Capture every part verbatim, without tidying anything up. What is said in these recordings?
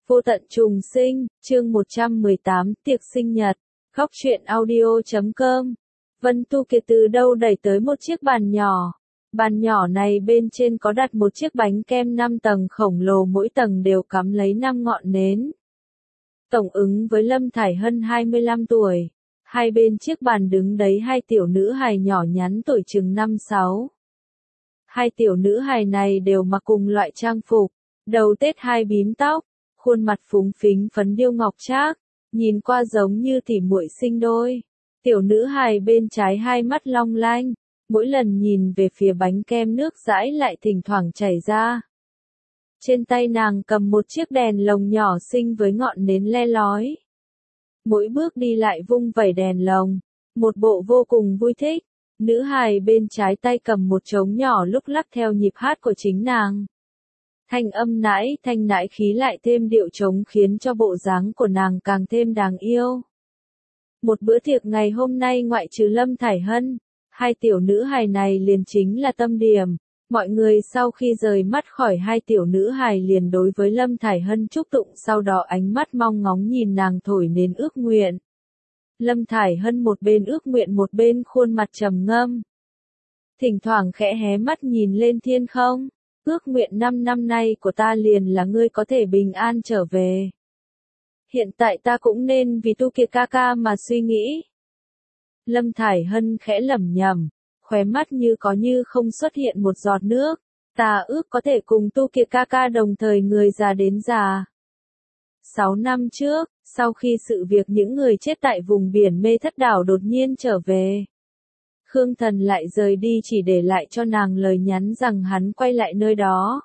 Vô tận trùng sinh, chương một trăm mười tám, tiệc sinh nhật, khóc chuyện audio chấm com. Vân Tu Kiệt từ đâu đẩy tới một chiếc bàn nhỏ. Bàn nhỏ này bên trên có đặt một chiếc bánh kem năm tầng khổng lồ, mỗi tầng đều cắm lấy năm ngọn nến. Tổng ứng với Lâm Thải Hân hai mươi lăm tuổi. Hai bên chiếc bàn đứng đấy hai tiểu nữ hài nhỏ nhắn tuổi chừng năm sáu. Hai tiểu nữ hài này đều mặc cùng loại trang phục, đầu tết hai bím tóc, khuôn mặt phúng phính phấn điêu ngọc trác, nhìn qua giống như tỉ muội sinh đôi. Tiểu nữ hài bên trái hai mắt long lanh, mỗi lần nhìn về phía bánh kem nước dãi lại thỉnh thoảng chảy ra. Trên tay nàng cầm một chiếc đèn lồng nhỏ xinh với ngọn nến le lói. Mỗi bước đi lại vung vẩy đèn lồng, một bộ vô cùng vui thích. Nữ hài bên trái tay cầm một trống nhỏ lúc lắc theo nhịp hát của chính nàng. Thanh âm nãi thanh nãi khí lại thêm điệu trống khiến cho bộ dáng của nàng càng thêm đáng yêu. Một bữa tiệc ngày hôm nay ngoại trừ Lâm Thải Hân, hai tiểu nữ hài này liền chính là tâm điểm. Mọi người sau khi rời mắt khỏi hai tiểu nữ hài liền đối với Lâm Thải Hân chúc tụng, sau đó ánh mắt mong ngóng nhìn nàng thổi nến ước nguyện. Lâm Thải Hân một bên ước nguyện một bên khuôn mặt trầm ngâm. Thỉnh thoảng khẽ hé mắt nhìn lên thiên không. Ước nguyện năm năm nay của ta liền là ngươi có thể bình an trở về. Hiện tại ta cũng nên vì Tu Kiệt ca ca mà suy nghĩ. Lâm Thải Hân khẽ lẩm nhẩm, khóe mắt như có như không xuất hiện một giọt nước. Ta ước có thể cùng Tu Kiệt ca ca đồng thời người già đến già. Sáu năm trước, sau khi sự việc những người chết tại vùng biển Mê Thất Đảo đột nhiên trở về, Khương Thần lại rời đi chỉ để lại cho nàng lời nhắn rằng hắn quay lại nơi đó.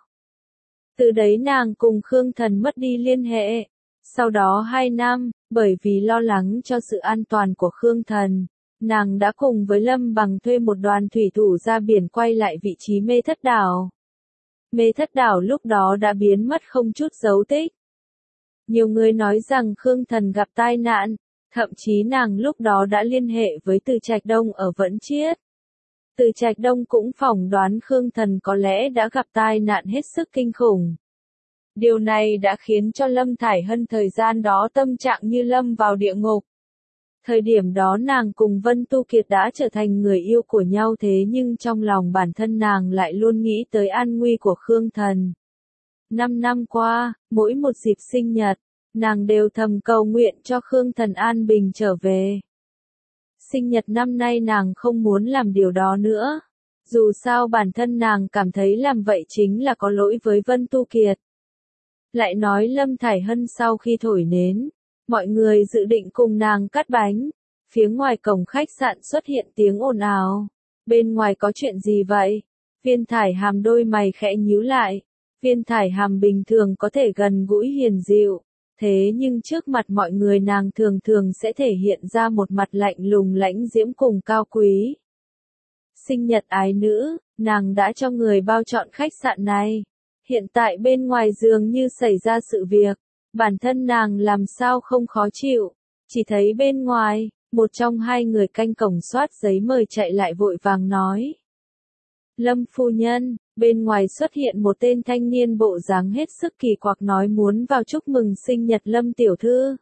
Từ đấy nàng cùng Khương Thần mất đi liên hệ. Sau đó hai năm, bởi vì lo lắng cho sự an toàn của Khương Thần, nàng đã cùng với Lâm Bằng thuê một đoàn thủy thủ ra biển quay lại vị trí Mê Thất Đảo. Mê Thất Đảo lúc đó đã biến mất không chút dấu tích. Nhiều người nói rằng Khương Thần gặp tai nạn, thậm chí nàng lúc đó đã liên hệ với Từ Trạch Đông ở Vẫn Chiết. Từ Trạch Đông cũng phỏng đoán Khương Thần có lẽ đã gặp tai nạn hết sức kinh khủng. Điều này đã khiến cho Lâm Thải Hân thời gian đó tâm trạng như lâm vào địa ngục. Thời điểm đó nàng cùng Vân Tu Kiệt đã trở thành người yêu của nhau, thế nhưng trong lòng bản thân nàng lại luôn nghĩ tới an nguy của Khương Thần. Năm năm qua, mỗi một dịp sinh nhật, nàng đều thầm cầu nguyện cho Khương Thần an bình trở về. Sinh nhật năm nay nàng không muốn làm điều đó nữa. Dù sao bản thân nàng cảm thấy làm vậy chính là có lỗi với Vân Tu Kiệt. Lại nói Lâm Thải Hân sau khi thổi nến, mọi người dự định cùng nàng cắt bánh. Phía ngoài cổng khách sạn xuất hiện tiếng ồn ào. Bên ngoài có chuyện gì vậy? Viên Thải Hàm đôi mày khẽ nhíu lại. Viên Thải Hàm bình thường có thể gần gũi hiền dịu, thế nhưng trước mặt mọi người nàng thường thường sẽ thể hiện ra một mặt lạnh lùng lãnh diễm cùng cao quý. Sinh nhật ái nữ, nàng đã cho người bao trọn khách sạn này. Hiện tại bên ngoài dường như xảy ra sự việc, bản thân nàng làm sao không khó chịu. Chỉ thấy bên ngoài, một trong hai người canh cổng soát giấy mời chạy lại vội vàng nói. Lâm phu nhân, bên ngoài xuất hiện một tên thanh niên bộ dáng hết sức kỳ quặc nói muốn vào chúc mừng sinh nhật Lâm tiểu thư.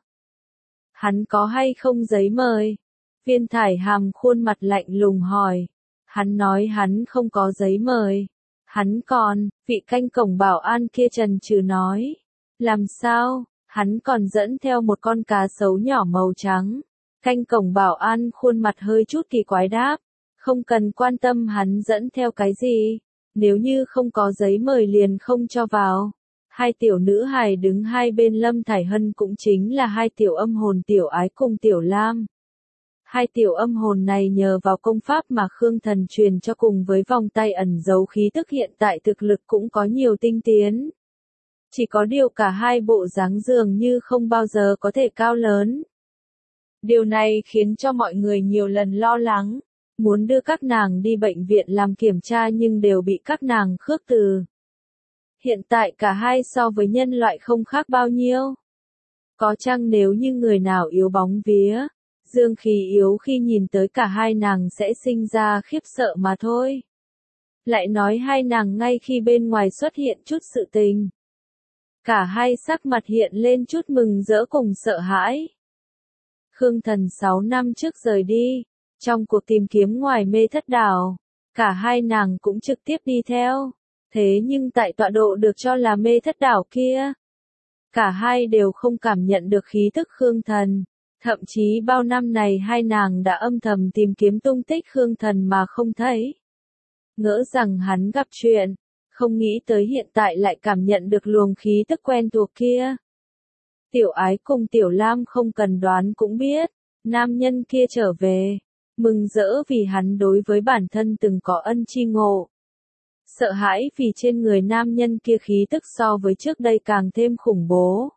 Hắn có hay không giấy mời? Viên Thải Hàm khuôn mặt lạnh lùng hỏi. Hắn nói hắn không có giấy mời. Hắn còn, vị canh cổng bảo an kia chần chừ nói. Làm sao? Hắn còn dẫn theo một con cá sấu nhỏ màu trắng. Canh cổng bảo an khuôn mặt hơi chút kỳ quái đáp. Không cần quan tâm hắn dẫn theo cái gì. Nếu như không có giấy mời liền không cho vào. Hai tiểu nữ hài đứng hai bên Lâm Thải Hân cũng chính là hai tiểu âm hồn Tiểu Ái cùng Tiểu Lam. Hai tiểu âm hồn này nhờ vào công pháp mà Khương Thần truyền cho cùng với vòng tay ẩn giấu khí tức hiện tại thực lực cũng có nhiều tinh tiến. Chỉ có điều cả hai bộ dáng dường như không bao giờ có thể cao lớn. Điều này khiến cho mọi người nhiều lần lo lắng, muốn đưa các nàng đi bệnh viện làm kiểm tra nhưng đều bị các nàng khước từ. Hiện tại cả hai so với nhân loại không khác bao nhiêu. Có chăng nếu như người nào yếu bóng vía, dương khí yếu khi nhìn tới cả hai nàng sẽ sinh ra khiếp sợ mà thôi. Lại nói hai nàng ngay khi bên ngoài xuất hiện chút sự tình. Cả hai sắc mặt hiện lên chút mừng rỡ cùng sợ hãi. Khương Thần sáu năm trước rời đi, trong cuộc tìm kiếm ngoài mê thất đảo, cả hai nàng cũng trực tiếp đi theo. Thế nhưng tại tọa độ được cho là mê thất đảo kia, cả hai đều không cảm nhận được khí tức Khương Thần. Thậm chí bao năm này hai nàng đã âm thầm tìm kiếm tung tích Khương Thần mà không thấy. Ngỡ rằng hắn gặp chuyện, không nghĩ tới hiện tại lại cảm nhận được luồng khí tức quen thuộc kia. Tiểu Ái cùng Tiểu Lam không cần đoán cũng biết, nam nhân kia trở về, mừng rỡ vì hắn đối với bản thân từng có ân chi ngộ. Sợ hãi vì trên người nam nhân kia khí tức so với trước đây càng thêm khủng bố.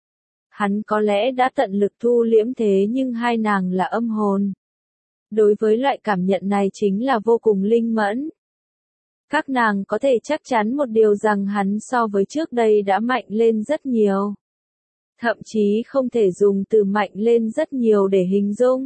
Hắn có lẽ đã tận lực thu liễm thế nhưng hai nàng là âm hồn. Đối với loại cảm nhận này chính là vô cùng linh mẫn. Các nàng có thể chắc chắn một điều rằng hắn so với trước đây đã mạnh lên rất nhiều. Thậm chí không thể dùng từ mạnh lên rất nhiều để hình dung.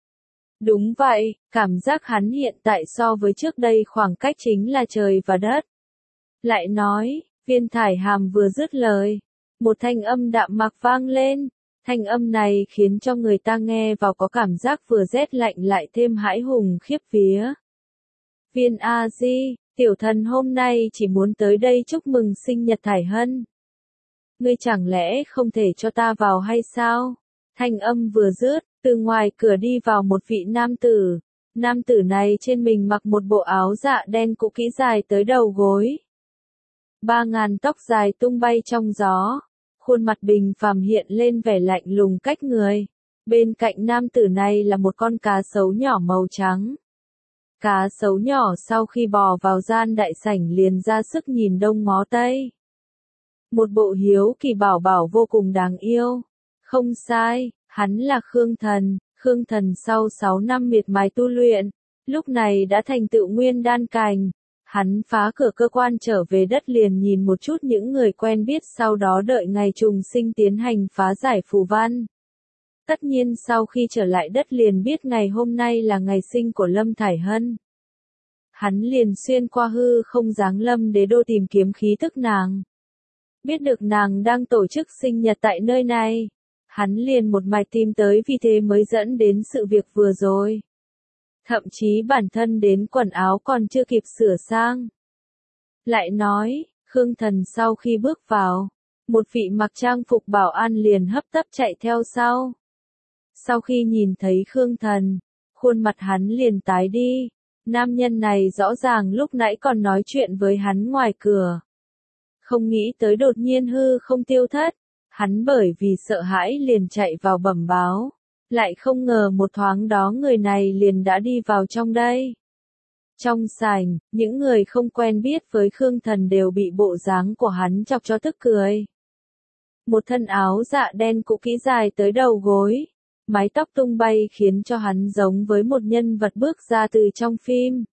Đúng vậy, cảm giác hắn hiện tại so với trước đây khoảng cách chính là trời và đất. Lại nói, Viên Thải Hàm vừa dứt lời, một thanh âm đạm mạc vang lên. Thanh âm này khiến cho người ta nghe vào có cảm giác vừa rét lạnh lại thêm hãi hùng khiếp vía. Viên A Di, tiểu thần hôm nay chỉ muốn tới đây chúc mừng sinh nhật Thải Hân. Ngươi chẳng lẽ không thể cho ta vào hay sao? Thanh âm vừa dứt, từ ngoài cửa đi vào một vị nam tử. Nam tử này trên mình mặc một bộ áo dạ đen cũ kỹ dài tới đầu gối. Ba ngàn tóc dài tung bay trong gió. Khuôn mặt bình phàm hiện lên vẻ lạnh lùng cách người. Bên cạnh nam tử này là một con cá sấu nhỏ màu trắng. Cá sấu nhỏ sau khi bò vào gian đại sảnh liền ra sức nhìn đông ngó tây. Một bộ hiếu kỳ bảo bảo vô cùng đáng yêu. Không sai, hắn là Khương Thần. Khương Thần sau sáu năm miệt mài tu luyện, lúc này đã thành tựu nguyên đan cảnh. Hắn phá cửa cơ quan trở về đất liền nhìn một chút những người quen biết, sau đó đợi ngày trùng sinh tiến hành phá giải phù văn. Tất nhiên sau khi trở lại đất liền biết ngày hôm nay là ngày sinh của Lâm Thải Hân. Hắn liền xuyên qua hư không giáng lâm đế đô tìm kiếm khí tức nàng. Biết được nàng đang tổ chức sinh nhật tại nơi này, hắn liền một mạch tìm tới, vì thế mới dẫn đến sự việc vừa rồi. Thậm chí bản thân đến quần áo còn chưa kịp sửa sang. Lại nói, Khương Thần sau khi bước vào, một vị mặc trang phục bảo an liền hấp tấp chạy theo sau. Sau khi nhìn thấy Khương Thần, khuôn mặt hắn liền tái đi. Nam nhân này rõ ràng lúc nãy còn nói chuyện với hắn ngoài cửa. Không nghĩ tới đột nhiên hư không tiêu thất. Hắn bởi vì sợ hãi liền chạy vào bẩm báo. Lại không ngờ một thoáng đó người này liền đã đi vào trong đây. Trong sảnh, những người không quen biết với Khương Thần đều bị bộ dáng của hắn chọc cho tức cười. Một thân áo dạ đen cũ kỹ dài tới đầu gối, mái tóc tung bay khiến cho hắn giống với một nhân vật bước ra từ trong phim.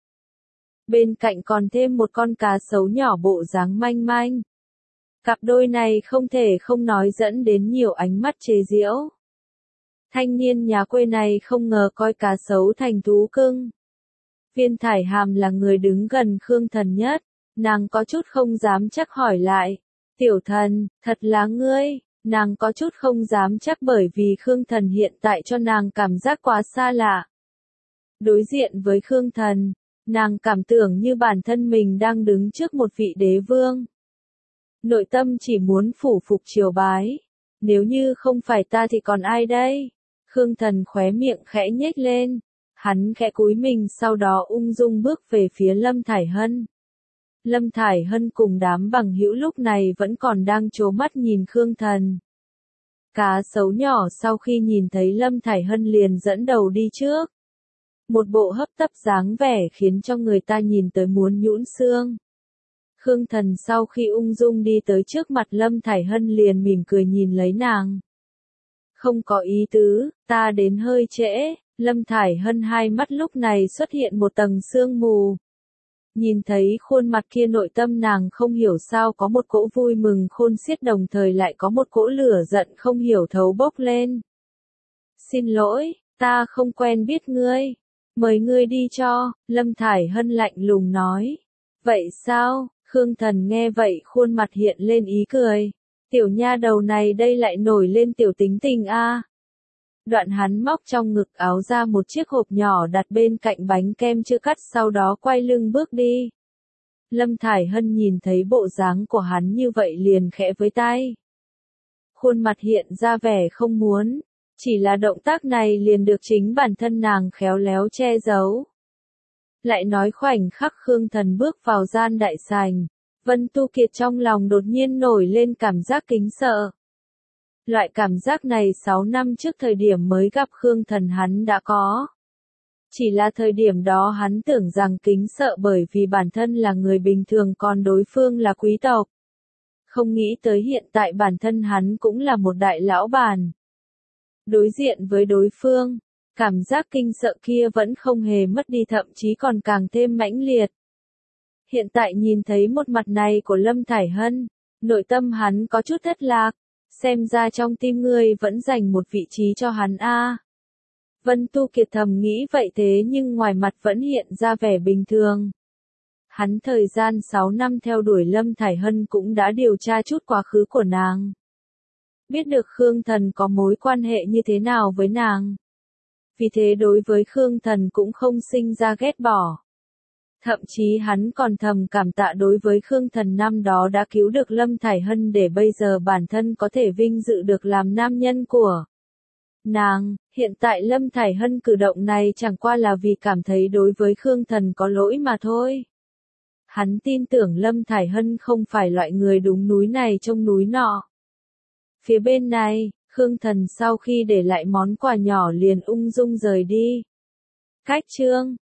Bên cạnh còn thêm một con cá sấu nhỏ bộ dáng manh manh. Cặp đôi này không thể không nói dẫn đến nhiều ánh mắt chế giễu. Thanh niên nhà quê này không ngờ coi cá sấu thành thú cưng. Viên Thải Hàm là người đứng gần Khương Thần nhất, nàng có chút không dám chắc hỏi lại. Tiểu thần, thật là ngươi, nàng có chút không dám chắc bởi vì Khương Thần hiện tại cho nàng cảm giác quá xa lạ. Đối diện với Khương Thần, nàng cảm tưởng như bản thân mình đang đứng trước một vị đế vương. Nội tâm chỉ muốn phủ phục triều bái. Nếu như không phải ta thì còn ai đây? Khương Thần khóe miệng khẽ nhếch lên. Hắn khẽ cúi mình sau đó ung dung bước về phía Lâm Thải Hân. Lâm Thải Hân cùng đám bằng hữu lúc này vẫn còn đang trố mắt nhìn Khương Thần. Cá sấu nhỏ sau khi nhìn thấy Lâm Thải Hân liền dẫn đầu đi trước. Một bộ hấp tấp dáng vẻ khiến cho người ta nhìn tới muốn nhũn xương. Khương Thần sau khi ung dung đi tới trước mặt Lâm Thải Hân liền mỉm cười nhìn lấy nàng. Không có ý tứ, ta đến hơi trễ. Lâm Thải Hân hai mắt lúc này xuất hiện một tầng sương mù. Nhìn thấy khuôn mặt kia nội tâm nàng không hiểu sao có một cỗ vui mừng khôn xiết đồng thời lại có một cỗ lửa giận không hiểu thấu bốc lên. Xin lỗi, ta không quen biết ngươi. Mời ngươi đi cho, Lâm Thải Hân lạnh lùng nói. Vậy sao? Khương Thần nghe vậy khuôn mặt hiện lên ý cười. Tiểu nha đầu này đây lại nổi lên tiểu tính tình a. Đoạn hắn móc trong ngực áo ra một chiếc hộp nhỏ đặt bên cạnh bánh kem chưa cắt, sau đó quay lưng bước đi. Lâm Thải Hân nhìn thấy bộ dáng của hắn như vậy liền khẽ với tay. Khuôn mặt hiện ra vẻ không muốn, chỉ là động tác này liền được chính bản thân nàng khéo léo che giấu. Lại nói khoảnh khắc Khương Thần bước vào gian đại sảnh, Vân Tu Kiệt trong lòng đột nhiên nổi lên cảm giác kính sợ. Loại cảm giác này sáu năm trước thời điểm mới gặp Khương Thần hắn đã có. Chỉ là thời điểm đó hắn tưởng rằng kính sợ bởi vì bản thân là người bình thường còn đối phương là quý tộc. Không nghĩ tới hiện tại bản thân hắn cũng là một đại lão bản. Đối diện với đối phương, cảm giác kinh sợ kia vẫn không hề mất đi, thậm chí còn càng thêm mãnh liệt. Hiện tại nhìn thấy một mặt này của Lâm Thải Hân, nội tâm hắn có chút thất lạc, xem ra trong tim ngươi vẫn dành một vị trí cho hắn a. Vân Tu Kiệt thầm nghĩ vậy, thế nhưng ngoài mặt vẫn hiện ra vẻ bình thường. Hắn thời gian sáu năm theo đuổi Lâm Thải Hân cũng đã điều tra chút quá khứ của nàng. Biết được Khương Thần có mối quan hệ như thế nào với nàng. Vì thế đối với Khương Thần cũng không sinh ra ghét bỏ. Thậm chí hắn còn thầm cảm tạ đối với Khương Thần năm đó đã cứu được Lâm Thải Hân để bây giờ bản thân có thể vinh dự được làm nam nhân của nàng. Hiện tại Lâm Thải Hân cử động này chẳng qua là vì cảm thấy đối với Khương Thần có lỗi mà thôi. Hắn tin tưởng Lâm Thải Hân không phải loại người đúng núi này trông núi nọ. Phía bên này, Khương Thần sau khi để lại món quà nhỏ liền ung dung rời đi. Cách chương